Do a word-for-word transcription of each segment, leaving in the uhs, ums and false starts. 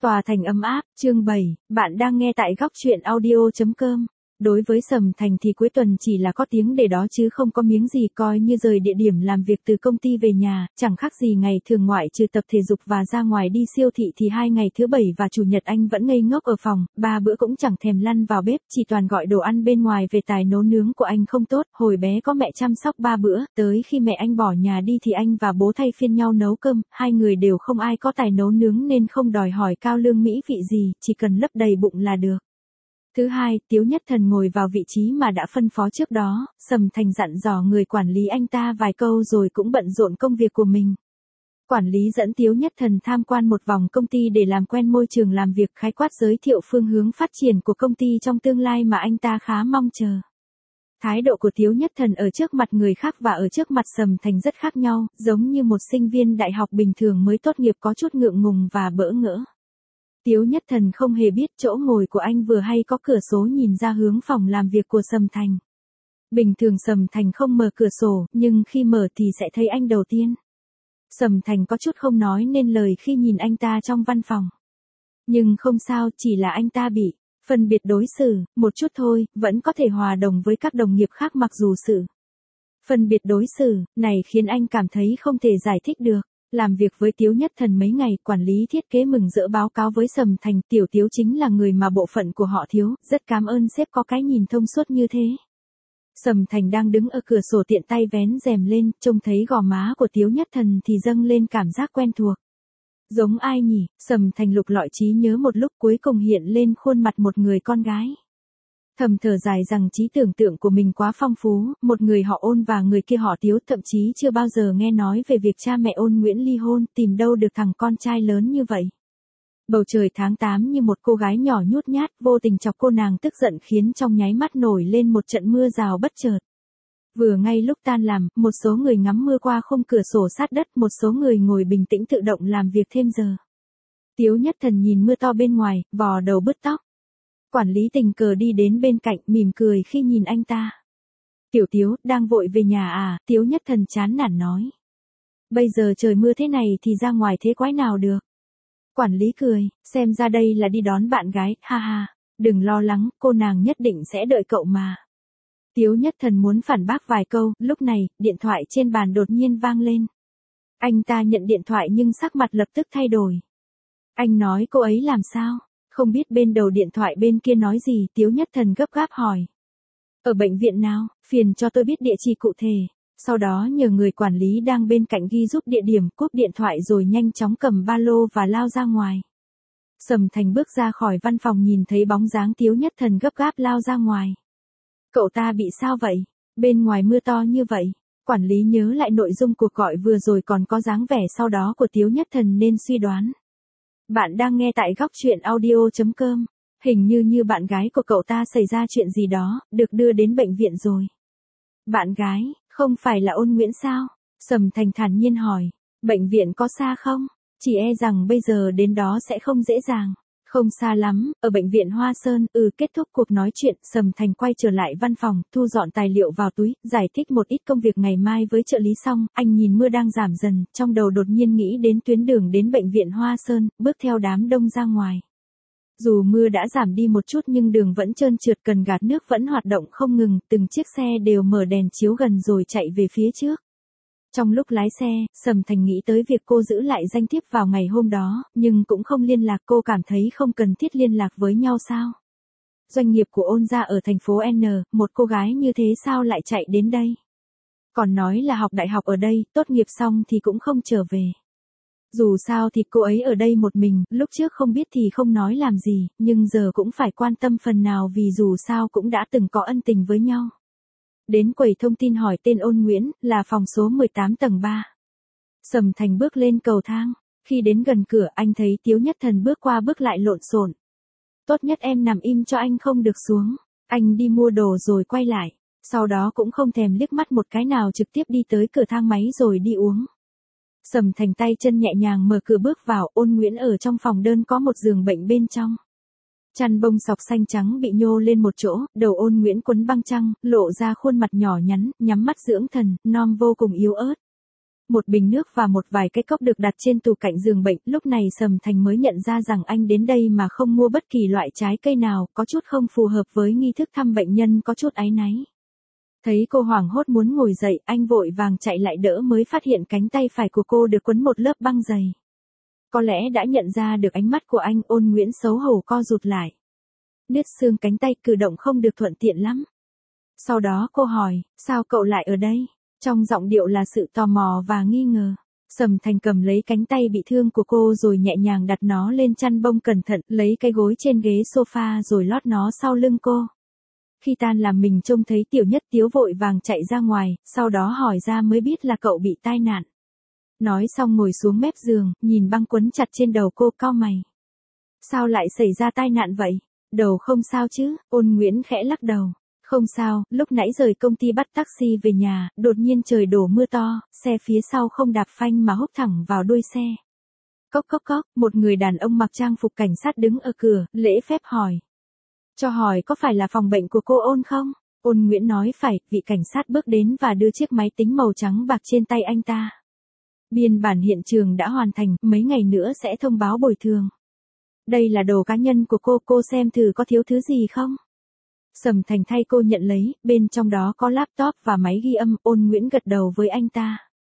Tòa thành ấm áp, chương bảy, bạn đang nghe tại góc truyện audio chấm com. Đối với Sầm Thành thì cuối tuần chỉ là có tiếng để đó chứ không có miếng gì, coi như rời địa điểm làm việc từ công ty về nhà, chẳng khác gì ngày thường ngoại trừ tập thể dục và ra ngoài đi siêu thị thì hai ngày thứ bảy và chủ nhật anh vẫn ngây ngốc ở phòng, ba bữa cũng chẳng thèm lăn vào bếp, chỉ toàn gọi đồ ăn bên ngoài về. Tài nấu nướng của anh không tốt, hồi bé có mẹ chăm sóc ba bữa, tới khi mẹ anh bỏ nhà đi thì anh và bố thay phiên nhau nấu cơm, hai người đều không ai có tài nấu nướng nên không đòi hỏi cao lương mỹ vị gì, chỉ cần lấp đầy bụng là được. Thứ hai, Tiếu Nhất Thần ngồi vào vị trí mà đã phân phó trước đó, Sầm Thành dặn dò người quản lý anh ta vài câu rồi cũng bận rộn công việc của mình. Quản lý dẫn Tiếu Nhất Thần tham quan một vòng công ty để làm quen môi trường làm việc, khái quát giới thiệu phương hướng phát triển của công ty trong tương lai mà anh ta khá mong chờ. Thái độ của Tiếu Nhất Thần ở trước mặt người khác và ở trước mặt Sầm Thành rất khác nhau, giống như một sinh viên đại học bình thường mới tốt nghiệp có chút ngượng ngùng và bỡ ngỡ. Tiếu Nhất Thần không hề biết chỗ ngồi của anh vừa hay có cửa sổ nhìn ra hướng phòng làm việc của Sầm Thành. Bình thường Sầm Thành không mở cửa sổ, nhưng khi mở thì sẽ thấy anh đầu tiên. Sầm Thành có chút không nói nên lời khi nhìn anh ta trong văn phòng. Nhưng không sao, chỉ là anh ta bị phân biệt đối xử, một chút thôi, vẫn có thể hòa đồng với các đồng nghiệp khác mặc dù sự phân biệt đối xử này khiến anh cảm thấy không thể giải thích được. Làm việc với Tiếu Nhất Thần mấy ngày, quản lý thiết kế mừng rỡ báo cáo với Sầm Thành, Tiểu Tiếu chính là người mà bộ phận của họ thiếu, rất cảm ơn sếp có cái nhìn thông suốt như thế. Sầm Thành đang đứng ở cửa sổ tiện tay vén rèm lên, trông thấy gò má của Tiếu Nhất Thần thì dâng lên cảm giác quen thuộc. Giống ai nhỉ? Sầm Thành lục lọi trí nhớ một lúc cuối cùng hiện lên khuôn mặt một người con gái. Thầm thở dài rằng trí tưởng tượng của mình quá phong phú, một người họ Ôn và người kia họ Tiếu, thậm chí chưa bao giờ nghe nói về việc cha mẹ Ôn Nguyễn ly hôn, tìm đâu được thằng con trai lớn như vậy. Bầu trời tháng tám như một cô gái nhỏ nhút nhát, vô tình chọc cô nàng tức giận khiến trong nháy mắt nổi lên một trận mưa rào bất chợt. Vừa ngay lúc tan làm, một số người ngắm mưa qua khung cửa sổ sát đất, một số người ngồi bình tĩnh tự động làm việc thêm giờ. Tiếu Nhất Thần nhìn mưa to bên ngoài, vò đầu bứt tóc. Quản lý tình cờ đi đến bên cạnh, mỉm cười khi nhìn anh ta. Tiểu Tiếu, đang vội về nhà à? Tiếu Nhất Thần chán nản nói. Bây giờ trời mưa thế này thì ra ngoài thế quái nào được. Quản lý cười, xem ra đây là đi đón bạn gái, ha ha. Đừng lo lắng, cô nàng nhất định sẽ đợi cậu mà. Tiếu Nhất Thần muốn phản bác vài câu, lúc này, điện thoại trên bàn đột nhiên vang lên. Anh ta nhận điện thoại nhưng sắc mặt lập tức thay đổi. Anh nói cô ấy làm sao? Không biết bên đầu điện thoại bên kia nói gì, Tiếu Nhất Thần gấp gáp hỏi. Ở bệnh viện nào, phiền cho tôi biết địa chỉ cụ thể. Sau đó nhờ người quản lý đang bên cạnh ghi giúp địa điểm, cúp điện thoại rồi nhanh chóng cầm ba lô và lao ra ngoài. Sầm Thành bước ra khỏi văn phòng nhìn thấy bóng dáng Tiếu Nhất Thần gấp gáp lao ra ngoài. Cậu ta bị sao vậy? Bên ngoài mưa to như vậy. Quản lý nhớ lại nội dung cuộc gọi vừa rồi còn có dáng vẻ sau đó của Tiếu Nhất Thần nên suy đoán. Bạn đang nghe tại góc truyện audio chấm com. Hình như như bạn gái của cậu ta xảy ra chuyện gì đó, được đưa đến bệnh viện rồi. Bạn gái, không phải là Ôn Nguyễn sao? Sầm Thành thản nhiên hỏi. Bệnh viện có xa không? Chỉ e rằng bây giờ đến đó sẽ không dễ dàng. Không xa lắm, ở bệnh viện Hoa Sơn. Ừ. Kết thúc cuộc nói chuyện, Sầm Thành quay trở lại văn phòng, thu dọn tài liệu vào túi, giải thích một ít công việc ngày mai với trợ lý xong, anh nhìn mưa đang giảm dần, trong đầu đột nhiên nghĩ đến tuyến đường đến bệnh viện Hoa Sơn, bước theo đám đông ra ngoài. Dù mưa đã giảm đi một chút nhưng đường vẫn trơn trượt, cần gạt nước vẫn hoạt động không ngừng, từng chiếc xe đều mở đèn chiếu gần rồi chạy về phía trước. Trong lúc lái xe, Sầm Thành nghĩ tới việc cô giữ lại danh thiếp vào ngày hôm đó, nhưng cũng không liên lạc, cô cảm thấy không cần thiết liên lạc với nhau sao? Doanh nghiệp của Ôn gia ở thành phố N, một cô gái như thế sao lại chạy đến đây? Còn nói là học đại học ở đây, tốt nghiệp xong thì cũng không trở về. Dù sao thì cô ấy ở đây một mình, lúc trước không biết thì không nói làm gì, nhưng giờ cũng phải quan tâm phần nào vì dù sao cũng đã từng có ân tình với nhau. Đến quầy thông tin hỏi tên Ôn Nguyễn, là phòng số mười tám tầng ba. Sầm Thành bước lên cầu thang. Khi đến gần cửa anh thấy Tiếu Nhất Thần bước qua bước lại lộn xộn. Tốt nhất em nằm im cho anh không được xuống. Anh đi mua đồ rồi quay lại. Sau đó cũng không thèm liếc mắt một cái nào trực tiếp đi tới cửa thang máy rồi đi uống. Sầm Thành tay chân nhẹ nhàng mở cửa bước vào, Ôn Nguyễn ở trong phòng đơn có một giường bệnh bên trong. Chăn bông sọc xanh trắng bị nhô lên một chỗ, đầu Ôn Nguyễn quấn băng chăn, lộ ra khuôn mặt nhỏ nhắn, nhắm mắt dưỡng thần, non vô cùng yếu ớt. Một bình nước và một vài cái cốc được đặt trên tủ cạnh giường bệnh, lúc này Sầm Thành mới nhận ra rằng anh đến đây mà không mua bất kỳ loại trái cây nào, có chút không phù hợp với nghi thức thăm bệnh nhân, có chút áy náy. Thấy cô hoảng hốt muốn ngồi dậy, anh vội vàng chạy lại đỡ mới phát hiện cánh tay phải của cô được quấn một lớp băng dày. Có lẽ đã nhận ra được ánh mắt của anh, Ôn Nguyễn xấu hổ co rụt lại. Nứt xương cánh tay, cử động không được thuận tiện lắm. Sau đó cô hỏi, sao cậu lại ở đây? Trong giọng điệu là sự tò mò và nghi ngờ. Sầm Thành cầm lấy cánh tay bị thương của cô rồi nhẹ nhàng đặt nó lên chăn bông cẩn thận, lấy cái gối trên ghế sofa rồi lót nó sau lưng cô. Khi tan làm mình trông thấy Tiểu Nhất Tiếu vội vàng chạy ra ngoài, sau đó hỏi ra mới biết là cậu bị tai nạn. Nói xong ngồi xuống mép giường, nhìn băng quấn chặt trên đầu cô, cau mày. Sao lại xảy ra tai nạn vậy? Đầu không sao chứ? Ôn Nguyễn khẽ lắc đầu. Không sao, lúc nãy rời công ty bắt taxi về nhà, đột nhiên trời đổ mưa to, xe phía sau không đạp phanh mà húc thẳng vào đuôi xe. Cốc cốc cốc, một người đàn ông mặc trang phục cảnh sát đứng ở cửa, lễ phép hỏi. Cho hỏi có phải là phòng bệnh của cô Ôn không? Ôn Nguyễn nói phải, vị cảnh sát bước đến và đưa chiếc máy tính màu trắng bạc trên tay anh ta. Biên bản hiện trường đã hoàn thành, mấy ngày nữa sẽ thông báo bồi thường. Đây là đồ cá nhân của cô, cô xem thử có thiếu thứ gì không? Sầm Thành thay cô nhận lấy, bên trong đó có laptop và máy ghi âm. Ôn Nguyễn gật đầu với anh ta.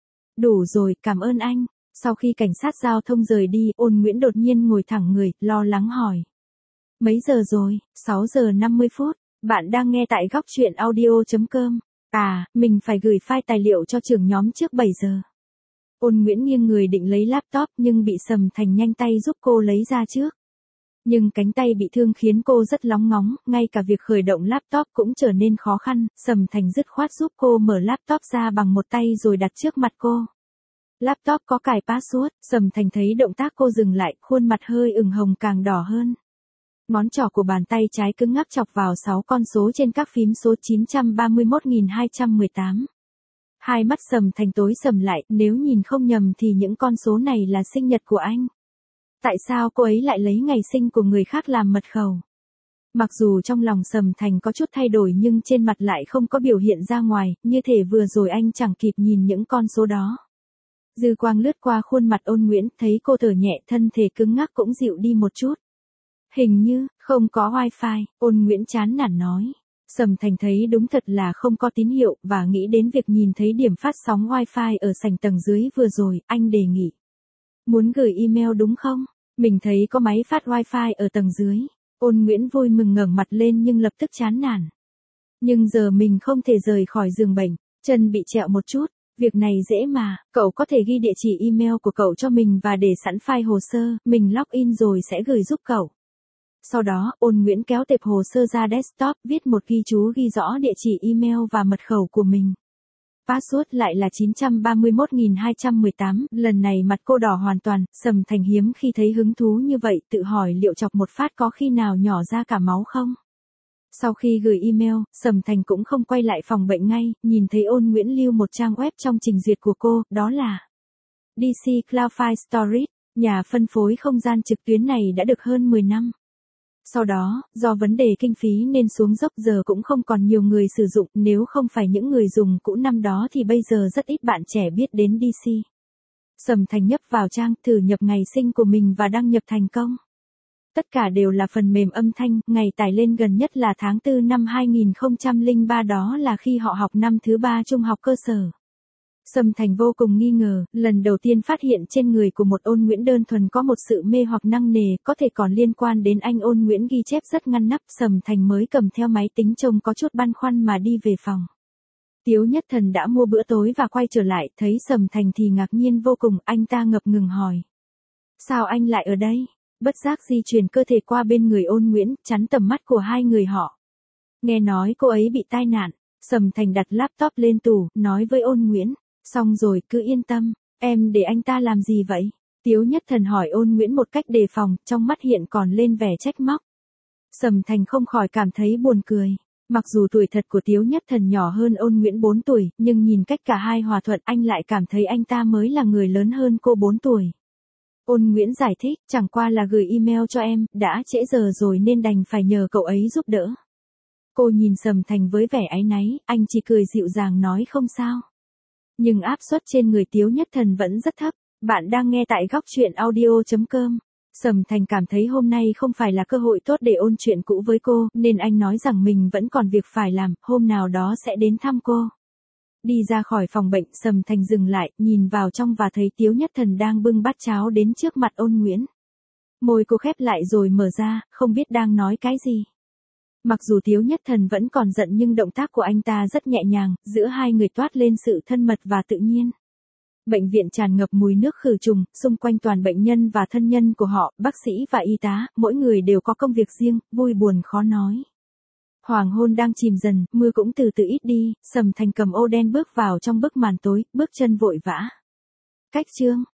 Đủ rồi, cảm ơn anh. Sau khi cảnh sát giao thông rời đi, Ôn Nguyễn đột nhiên ngồi thẳng người, lo lắng hỏi. Mấy giờ rồi? sáu giờ năm mươi phút. Bạn đang nghe tại góc truyện audio chấm com. À, mình phải gửi file tài liệu cho trưởng nhóm trước bảy giờ. Ôn Nguyễn nghiêng người định lấy laptop nhưng bị Sầm Thành nhanh tay giúp cô lấy ra trước. Nhưng cánh tay bị thương khiến cô rất lóng ngóng, ngay cả việc khởi động laptop cũng trở nên khó khăn. Sầm Thành dứt khoát giúp cô mở laptop ra bằng một tay rồi đặt trước mặt cô. Laptop có cài password, Sầm Thành thấy động tác cô dừng lại, khuôn mặt hơi ửng hồng càng đỏ hơn. Ngón trỏ của bàn tay trái cứng ngắc chọc vào sáu con số trên các phím số chín trăm ba mươi mốt nghìn hai trăm mười tám. Hai mắt Sầm Thành tối sầm lại, nếu nhìn không nhầm thì những con số này là sinh nhật của anh. Tại sao cô ấy lại lấy ngày sinh của người khác làm mật khẩu? Mặc dù trong lòng Sầm Thành có chút thay đổi nhưng trên mặt lại không có biểu hiện ra ngoài, như thể vừa rồi anh chẳng kịp nhìn những con số đó. Dư quang lướt qua khuôn mặt Ôn Nguyễn, thấy cô thở nhẹ, thân thể cứng ngắc cũng dịu đi một chút. Hình như, không có wifi, Ôn Nguyễn chán nản nói. Sầm Thành thấy đúng thật là không có tín hiệu, và nghĩ đến việc nhìn thấy điểm phát sóng wifi ở sảnh tầng dưới vừa rồi, anh đề nghị. Muốn gửi email đúng không? Mình thấy có máy phát wifi ở tầng dưới. Ôn Nguyễn vui mừng ngẩng mặt lên nhưng lập tức chán nản. Nhưng giờ mình không thể rời khỏi giường bệnh, chân bị trẹo một chút. Việc này dễ mà, cậu có thể ghi địa chỉ email của cậu cho mình và để sẵn file hồ sơ, mình login rồi sẽ gửi giúp cậu. Sau đó, Ôn Nguyễn kéo tệp hồ sơ ra desktop, viết một ghi chú ghi rõ địa chỉ email và mật khẩu của mình. Password lại là chín trăm ba mươi mốt nghìn hai trăm mười tám, lần này mặt cô đỏ hoàn toàn. Sầm Thành hiếm khi thấy hứng thú như vậy, tự hỏi liệu chọc một phát có khi nào nhỏ ra cả máu không? Sau khi gửi email, Sầm Thành cũng không quay lại phòng bệnh ngay, nhìn thấy Ôn Nguyễn lưu một trang web trong trình duyệt của cô, đó là đê xê Cloud File Storage, nhà phân phối không gian trực tuyến này đã được hơn mười năm. Sau đó, do vấn đề kinh phí nên xuống dốc, giờ cũng không còn nhiều người sử dụng, nếu không phải những người dùng cũ năm đó thì bây giờ rất ít bạn trẻ biết đến đê xê. Sầm Thành nhấp vào trang, thử nhập ngày sinh của mình và đăng nhập thành công. Tất cả đều là phần mềm âm thanh, ngày tải lên gần nhất là tháng tư năm hai nghìn không trăm lẻ ba, đó là khi họ học năm thứ ba trung học cơ sở. Sầm Thành vô cùng nghi ngờ, lần đầu tiên phát hiện trên người của một Ôn Nguyễn đơn thuần có một sự mê hoặc năng nề, có thể còn liên quan đến anh. Ôn Nguyễn ghi chép rất ngăn nắp, Sầm Thành mới cầm theo máy tính trông có chút băn khoăn mà đi về phòng. Tiếu Nhất Thần đã mua bữa tối và quay trở lại, thấy Sầm Thành thì ngạc nhiên vô cùng, anh ta ngập ngừng hỏi. Sao anh lại ở đây? Bất giác di chuyển cơ thể qua bên người Ôn Nguyễn, chắn tầm mắt của hai người họ. Nghe nói cô ấy bị tai nạn, Sầm Thành đặt laptop lên tủ, nói với Ôn Nguyễn. Xong rồi, cứ yên tâm, em để anh ta làm gì vậy? Tiếu Nhất Thần hỏi Ôn Nguyễn một cách đề phòng, trong mắt hiện còn lên vẻ trách móc. Sầm Thành không khỏi cảm thấy buồn cười. Mặc dù tuổi thật của Tiếu Nhất Thần nhỏ hơn Ôn Nguyễn bốn tuổi, nhưng nhìn cách cả hai hòa thuận, anh lại cảm thấy anh ta mới là người lớn hơn cô bốn tuổi. Ôn Nguyễn giải thích, chẳng qua là gửi email cho em, đã trễ giờ rồi nên đành phải nhờ cậu ấy giúp đỡ. Cô nhìn Sầm Thành với vẻ áy náy, anh chỉ cười dịu dàng nói không sao. Nhưng áp suất trên người Tiếu Nhất Thần vẫn rất thấp. Bạn đang nghe tại góc chuyện audio.com. Sầm Thành cảm thấy hôm nay không phải là cơ hội tốt để ôn chuyện cũ với cô, nên anh nói rằng mình vẫn còn việc phải làm, hôm nào đó sẽ đến thăm cô. Đi ra khỏi phòng bệnh, Sầm Thành dừng lại, nhìn vào trong và thấy Tiếu Nhất Thần đang bưng bát cháo đến trước mặt Ôn Nguyễn. Môi cô khép lại rồi mở ra, không biết đang nói cái gì. Mặc dù Tiếu Nhất Thần vẫn còn giận nhưng động tác của anh ta rất nhẹ nhàng, giữa hai người toát lên sự thân mật và tự nhiên. Bệnh viện tràn ngập mùi nước khử trùng, xung quanh toàn bệnh nhân và thân nhân của họ, bác sĩ và y tá, mỗi người đều có công việc riêng, vui buồn khó nói. Hoàng hôn đang chìm dần, mưa cũng từ từ ít đi, Sầm Thành cầm ô đen bước vào trong bức màn tối, bước chân vội vã. Cách chương